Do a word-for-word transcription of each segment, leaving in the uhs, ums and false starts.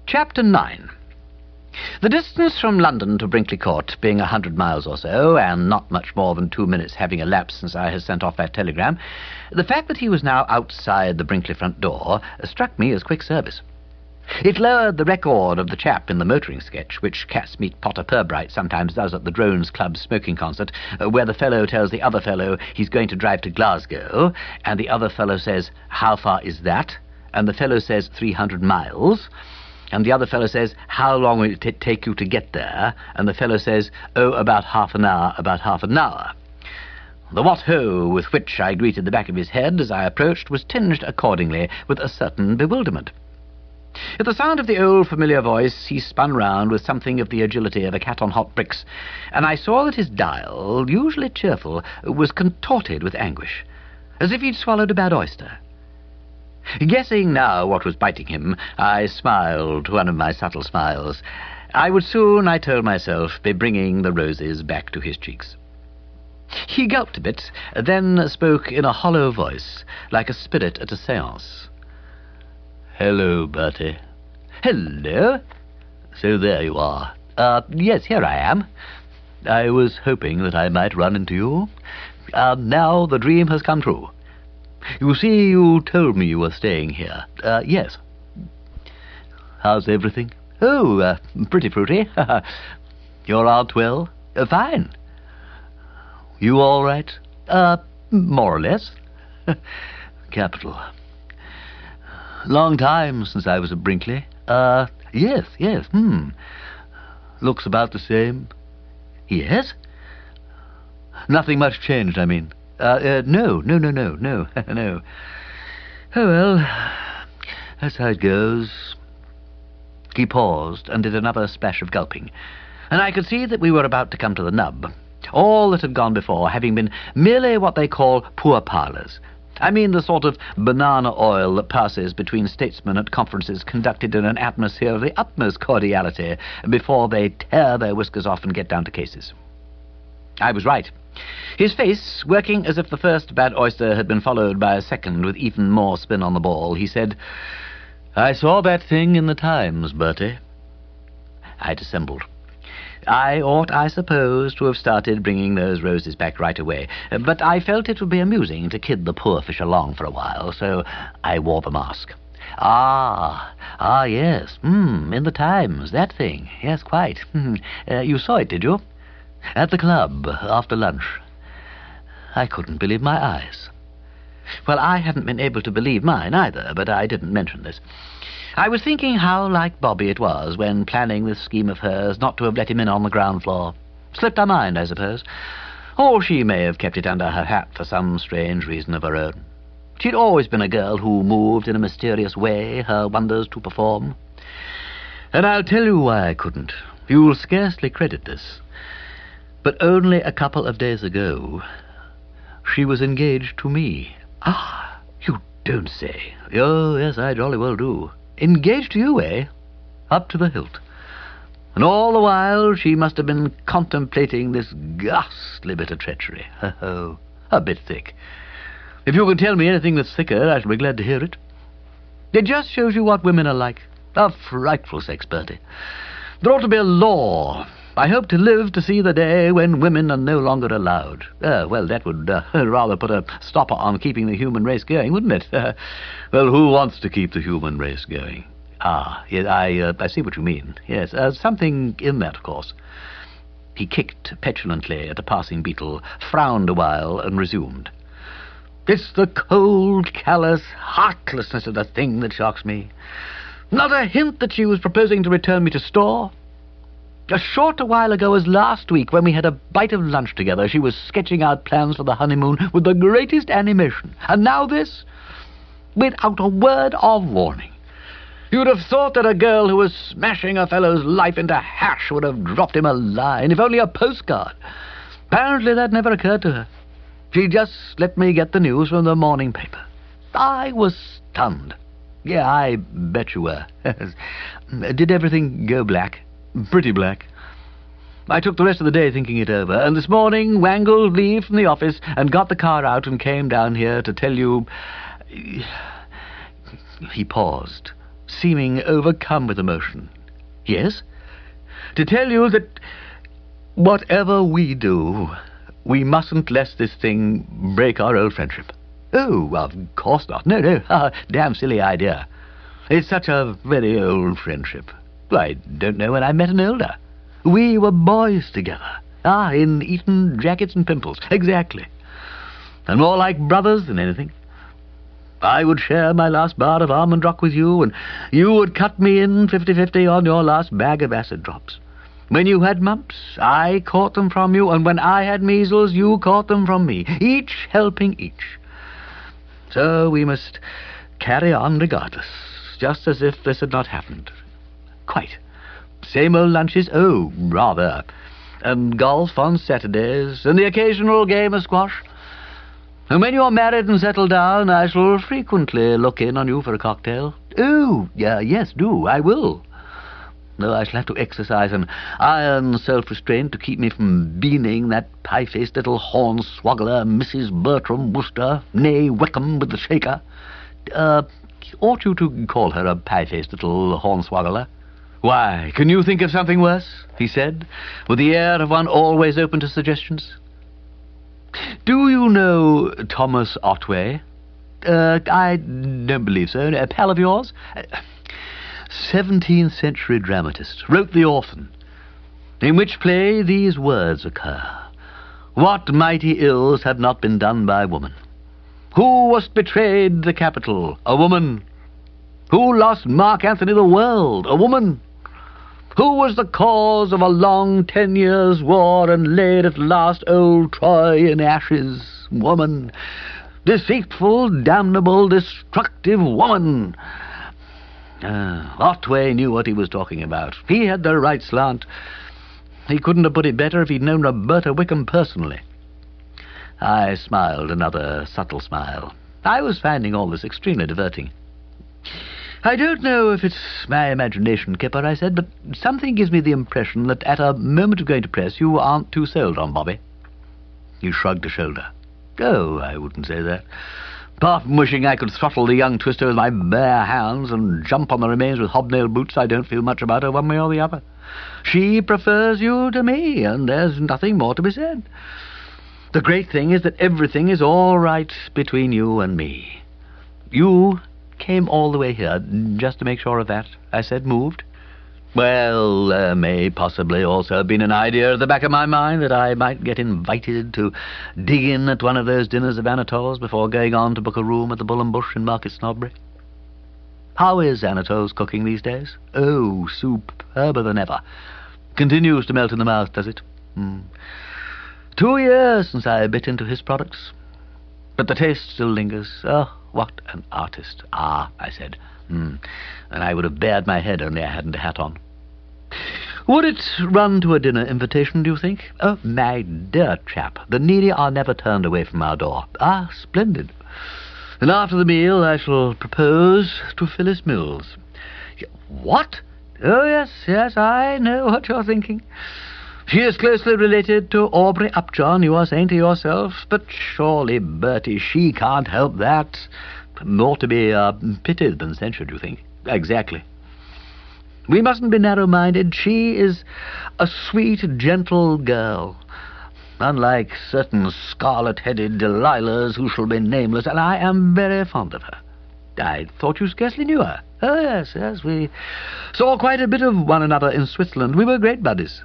Chapter nine. The distance from London to Brinkley Court being a hundred miles or so, and not much more than two minutes having elapsed since I had sent off that telegram, the fact that he was now outside the Brinkley front door struck me as quick service. It lowered the record of the chap in the motoring sketch, which Catsmeet Potter Purbright sometimes does at the Drones Club smoking concert, uh, where the fellow tells the other fellow he's going to drive to Glasgow, and the other fellow says, "How far is that?" And the fellow says, three hundred miles. And the other fellow says, "How long will it t- take you to get there?" And the fellow says, "Oh, about half an hour, about half an hour." The what-ho with which I greeted the back of his head as I approached was tinged accordingly with a certain bewilderment. At the sound of the old familiar voice, he spun round with something of the agility of a cat on hot bricks, and I saw that his dial, usually cheerful, was contorted with anguish, as if he'd swallowed a bad oyster. Guessing now what was biting him, I smiled one of my subtle smiles. I would soon, I told myself, be bringing the roses back to his cheeks. He gulped a bit, then spoke in a hollow voice, like a spirit at a séance. "Hello, Bertie." "Hello? So there you are. Uh, yes, here I am. I was hoping that I might run into you. Uh, now the dream has come true. You see, you told me you were staying here. Uh, yes. How's everything?" "Oh, uh, pretty fruity." "Your aunt well?" Uh, "Fine." "You all right?" Uh, more or less." "Capital. Long time since I was at Brinkley." Uh, yes, yes, hmm. "Looks about the same." "Yes?" "Nothing much changed, I mean." Uh, uh, no, no, no, no, no, no. "Oh, well, that's how it goes." He paused and did another splash of gulping, and I could see that we were about to come to the nub. All that had gone before having been merely what they call poor parlours. I mean the sort of banana oil that passes between statesmen at conferences conducted in an atmosphere of the utmost cordiality before they tear their whiskers off and get down to cases. I was right. His face, working as if the first bad oyster had been followed by a second with even more spin on the ball, he said, "I saw that thing in the Times, Bertie." I dissembled. I ought, I suppose, to have started bringing those roses back right away, but I felt it would be amusing to kid the poor fish along for a while, so I wore the mask. Ah, ah, yes, hmm, in the Times, that thing, yes, quite. uh, you saw it, did you? At the club, after lunch. I couldn't believe my eyes. Well, I hadn't been able to believe mine either, but I didn't mention this. I was thinking how like Bobby it was, when planning this scheme of hers, not to have let him in on the ground floor. Slipped her mind, I suppose. Or she may have kept it under her hat for some strange reason of her own. She'd always been a girl who moved in a mysterious way, her wonders to perform. And I'll tell you why I couldn't. You'll scarcely credit this. But only a couple of days ago, she was engaged to me. Ah, you don't say. Oh, yes, I jolly well do. Engaged to you, eh? Up to the hilt. And all the while she must have been contemplating this ghastly bit of treachery. Oh, a bit thick. If you can tell me anything that's thicker, I shall be glad to hear it. It just shows you what women are like. A frightful sex, Bertie. There ought to be a law. I hope to live to see the day when women are no longer allowed. Uh, well, that would uh, rather put a stopper on keeping the human race going, wouldn't it? Uh, well, who wants to keep the human race going? Ah, yes, I, uh, I see what you mean. Yes, uh, something in that, of course. He kicked petulantly at a passing beetle, frowned a while, and resumed. It's the cold, callous heartlessness of the thing that shocks me. Not a hint that she was proposing to return me to store. A short while ago as last week, when we had a bite of lunch together, she was sketching out plans for the honeymoon with the greatest animation. And now this? Without a word of warning. You'd have thought that a girl who was smashing a fellow's life into hash would have dropped him a line, if only a postcard. Apparently that never occurred to her. She just let me get the news from the morning paper. I was stunned. Yeah, I bet you were. Did everything go black? Pretty black. I took the rest of the day thinking it over, and this morning wangled leave from the office and got the car out and came down here to tell you... He paused, seeming overcome with emotion. Yes? To tell you that whatever we do, we mustn't let this thing break our old friendship. Oh, of course not. No, no, ah, damn silly idea. It's such a very old friendship. I don't know when I met an older. We were boys together. Ah, in Eton jackets and pimples. Exactly. And more like brothers than anything. I would share my last bar of Almond Rock with you, and you would cut me in fifty-fifty on your last bag of acid drops. When you had mumps, I caught them from you, and when I had measles, you caught them from me, each helping each. So we must carry on regardless, just as if this had not happened. Quite. Same old lunches? Oh, rather. And golf on Saturdays, and the occasional game of squash. And when you're married and settled down, I shall frequently look in on you for a cocktail. Oh, yeah, yes, do, I will. Though I shall have to exercise an iron self-restraint to keep me from beaning that pie-faced little hornswoggler, Missus Bertram Wooster, née Wickham with the shaker. Uh, ought you to call her a pie-faced little hornswoggler? Why, can you think of something worse? He said, with the air of one always open to suggestions. Do you know Thomas Otway? Uh, I don't believe so. A pal of yours? seventeenth century dramatist. Wrote The Orphan, in which play these words occur. What mighty ills have not been done by woman? Who was betrayed the Capitol? A woman. Who lost Mark Antony the world? A woman. Who was the cause of a long ten years' war and laid at last old Troy in ashes? Woman. Deceitful, damnable, destructive woman. Ah, Otway knew what he was talking about. He had the right slant. He couldn't have put it better if he'd known Roberta Wickham personally. I smiled, another subtle smile. I was finding all this extremely diverting. I don't know if it's my imagination, Kipper, I said, but something gives me the impression that at a moment of going to press you aren't too sold on Bobby. He shrugged a shoulder. Oh, I wouldn't say that. Apart from wishing I could throttle the young twister with my bare hands and jump on the remains with hobnail boots, I don't feel much about her one way or the other. She prefers you to me, and there's nothing more to be said. The great thing is that everything is all right between you and me. You came all the way here just to make sure of that, I said, moved. Well, there may possibly also have been an idea at the back of my mind that I might get invited to dig in at one of those dinners of Anatole's before going on to book a room at the Bull and Bush in Market Snobbery. How is Anatole's cooking these days? Oh, superber than ever. Continues to melt in the mouth, does it? Mm. Two years since I bit into his products. But the taste still lingers. Oh, what an artist. Ah, I said. Mm. And I would have bared my head only I hadn't a hat on. Would it run to a dinner invitation, do you think? Oh, my dear chap, the needy are never turned away from our door. Ah, splendid. And after the meal I shall propose to Phyllis Mills. What? Oh, yes, yes, I know what you're thinking. She is closely related to Aubrey Upjohn, you are saying to yourself, but surely, Bertie, she can't help that. More to be uh, pitied than censured, you think? Exactly. We mustn't be narrow-minded. She is a sweet, gentle girl, unlike certain scarlet-headed Delilahs who shall be nameless, and I am very fond of her. I thought you scarcely knew her. Oh, yes, yes, we saw quite a bit of one another in Switzerland. We were great buddies.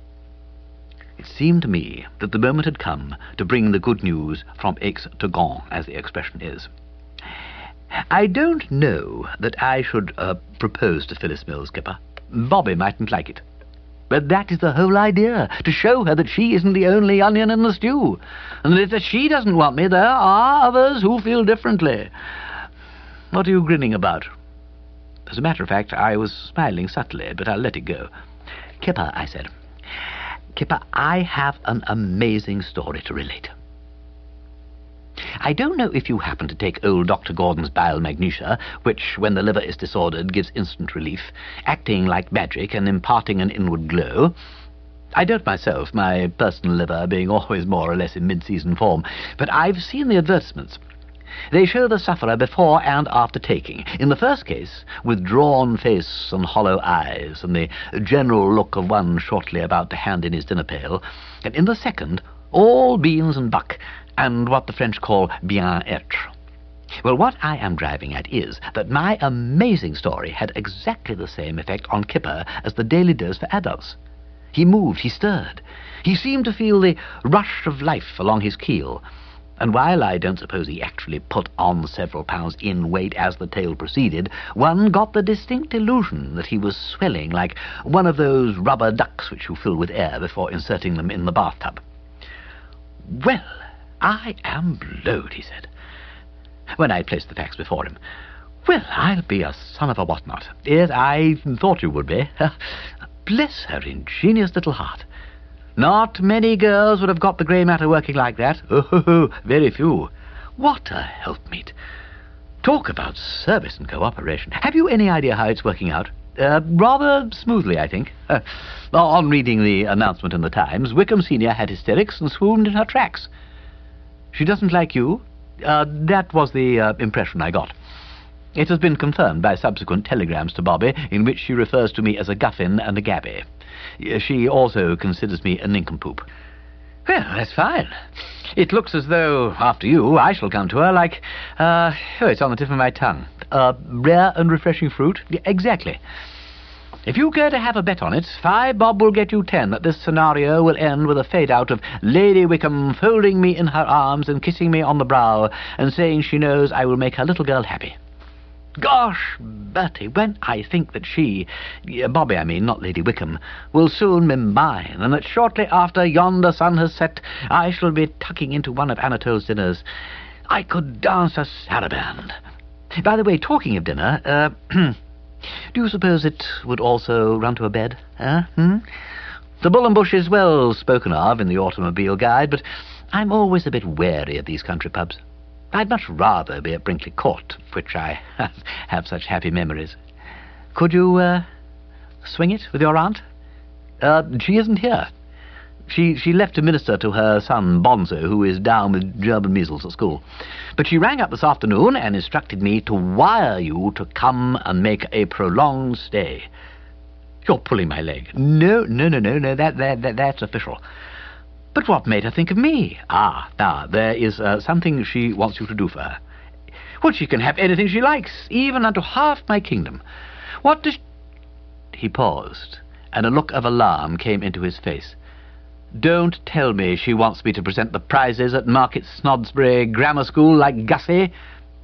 It seemed to me that the moment had come to bring the good news from Aix to Gand, as the expression is. I don't know that I should uh, propose to Phyllis Mills, Kipper. Bobby mightn't like it. But that is the whole idea, to show her that she isn't the only onion in the stew, and that if she doesn't want me, there are others who feel differently. What are you grinning about? As a matter of fact, I was smiling subtly, but I'll let it go. Kipper, I said, Kipper, I have an amazing story to relate. I don't know if you happen to take old Doctor Gordon's bile magnesia, which, when the liver is disordered, gives instant relief, acting like magic and imparting an inward glow. I don't myself, my personal liver being always more or less in mid-season form, but I've seen the advertisements. They show the sufferer before and after taking. In the first case, with drawn face and hollow eyes, and the general look of one shortly about to hand in his dinner pail. And in the second, all beans and buck, and what the French call bien-être. Well, what I am driving at is that my amazing story had exactly the same effect on Kipper as the daily dose for adults. He moved, he stirred. He seemed to feel the rush of life along his keel. And while I don't suppose he actually put on several pounds in weight as the tale proceeded, one got the distinct illusion that he was swelling like one of those rubber ducks which you fill with air before inserting them in the bathtub. "Well, I am blowed," he said, when I placed the facts before him. "Well, I'll be a son of a what-not. Yes, I thought you would be. Bless her ingenious little heart. Not many girls would have got the grey matter working like that. Oh, very few. What a helpmeet. Talk about service and cooperation. Have you any idea how it's working out? Uh, rather smoothly, I think. Uh, on reading the announcement in the Times, Wickham Senior had hysterics and swooned in her tracks. She doesn't like you? Uh, that was the uh, impression I got. It has been confirmed by subsequent telegrams to Bobby, in which she refers to me as a guffin and a gaby. She also considers me a nincompoop. Well, that's fine. It looks as though, after you, I shall come to her like, uh, oh, it's on the tip of my tongue. Uh, rare and refreshing fruit? Yeah, exactly. If you care to have a bet on it, five bob will get you ten that this scenario will end with a fade-out of Lady Wickham folding me in her arms and kissing me on the brow and saying she knows I will make her little girl happy. Gosh, Bertie, when I think that she, Bobby I mean, not Lady Wickham, will soon be mine, and that shortly after yonder sun has set, I shall be tucking into one of Anatole's dinners, I could dance a saraband. By the way, talking of dinner, uh, do you suppose it would also run to a bed? Eh? Hmm? The Bull and Bush is well spoken of in the Automobile Guide, but I'm always a bit wary of these country pubs. I'd much rather be at Brinkley Court, of which I have, have such happy memories. Could you, uh, swing it with your aunt? Uh, she isn't here. She she left to minister to her son Bonzo, who is down with German measles at school. But she rang up this afternoon and instructed me to wire you to come and make a prolonged stay. You're pulling my leg. No, no, no, no, no, that, that, that that's official. But what made her think of me? Ah, now, there is uh, something she wants you to do for her. Well, she can have anything she likes, even unto half my kingdom. What does... He paused, and a look of alarm came into his face. Don't tell me she wants me to present the prizes at Market Snodsbury Grammar School like Gussie.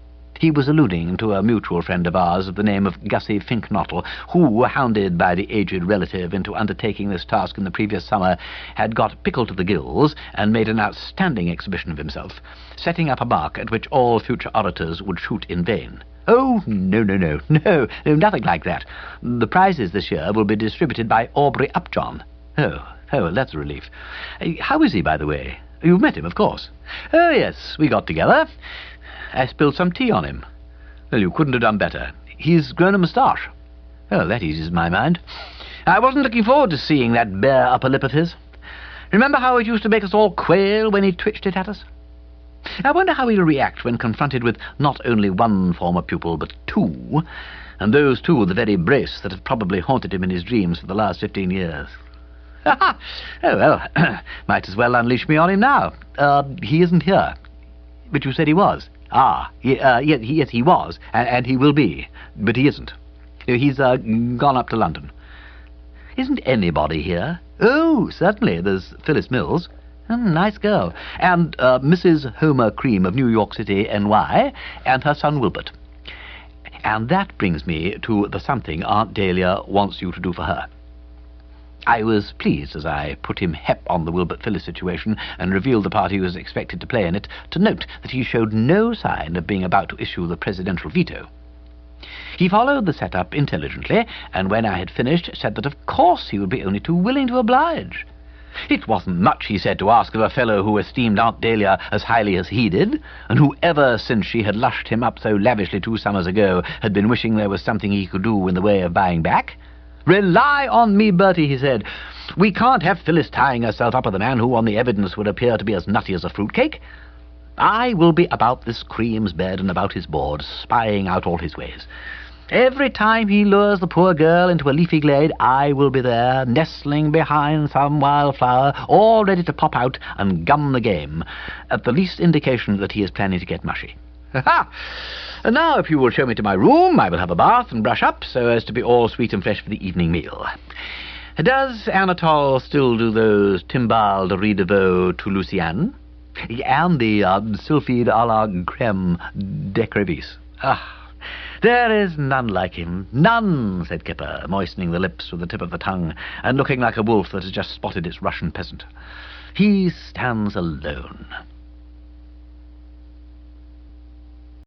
He was alluding to a mutual friend of ours of the name of Gussie Finknottle, who, hounded by the aged relative into undertaking this task in the previous summer, had got pickled to the gills and made an outstanding exhibition of himself, setting up a mark at which all future orators would shoot in vain. Oh, no, no, no, no, no, nothing like that. The prizes this year will be distributed by Aubrey Upjohn. Oh, oh, well, that's a relief. How is he, by the way? You've met him, of course. Oh, yes, we got together. I spilled some tea on him. Well, you couldn't have done better. He's grown a moustache. Oh, that eases my mind. I wasn't looking forward to seeing that bare upper lip of his. Remember how it used to make us all quail when he twitched it at us? I wonder how he'll react when confronted with not only one former pupil, but two, and those two the very brace that have probably haunted him in his dreams for the last fifteen years. Ha! Oh, well, might as well unleash me on him now. Uh, he isn't here. But you said he was. Ah, he, uh, yes, he, yes, he was, and, and he will be, but he isn't. He's uh, gone up to London. Isn't anybody here? Oh, certainly, there's Phyllis Mills. Mm, nice girl. And uh, Missus Homer Cream of New York City, N Y, and her son Wilbert. And that brings me to the something Aunt Dahlia wants you to do for her. I was pleased, as I put him hep on the Wilbert-Phyllis situation and revealed the part he was expected to play in it, to note that he showed no sign of being about to issue the presidential veto. He followed the setup intelligently, and when I had finished, said that of course he would be only too willing to oblige. It wasn't much, he said, to ask of a fellow who esteemed Aunt Dahlia as highly as he did, and who ever since she had lushed him up so lavishly two summers ago had been wishing there was something he could do in the way of buying back. Rely on me, Bertie, he said. We can't have Phyllis tying herself up with a man who, on the evidence, would appear to be as nutty as a fruitcake. I will be about this cream's bed and about his board, spying out all his ways. Every time he lures the poor girl into a leafy glade, I will be there, nestling behind some wildflower, all ready to pop out and gum the game, at the least indication that he is planning to get mushy. Ha! And now, if you will show me to my room, I will have a bath and brush up, so as to be all sweet and fresh for the evening meal. Does Anatole still do those timbales de riz de veau to Lucienne? And the uh, sylphide à la crème d'écrevisse. Ah! There is none like him, none, said Kipper, moistening the lips with the tip of the tongue, and looking like a wolf that has just spotted its Russian peasant. He stands alone.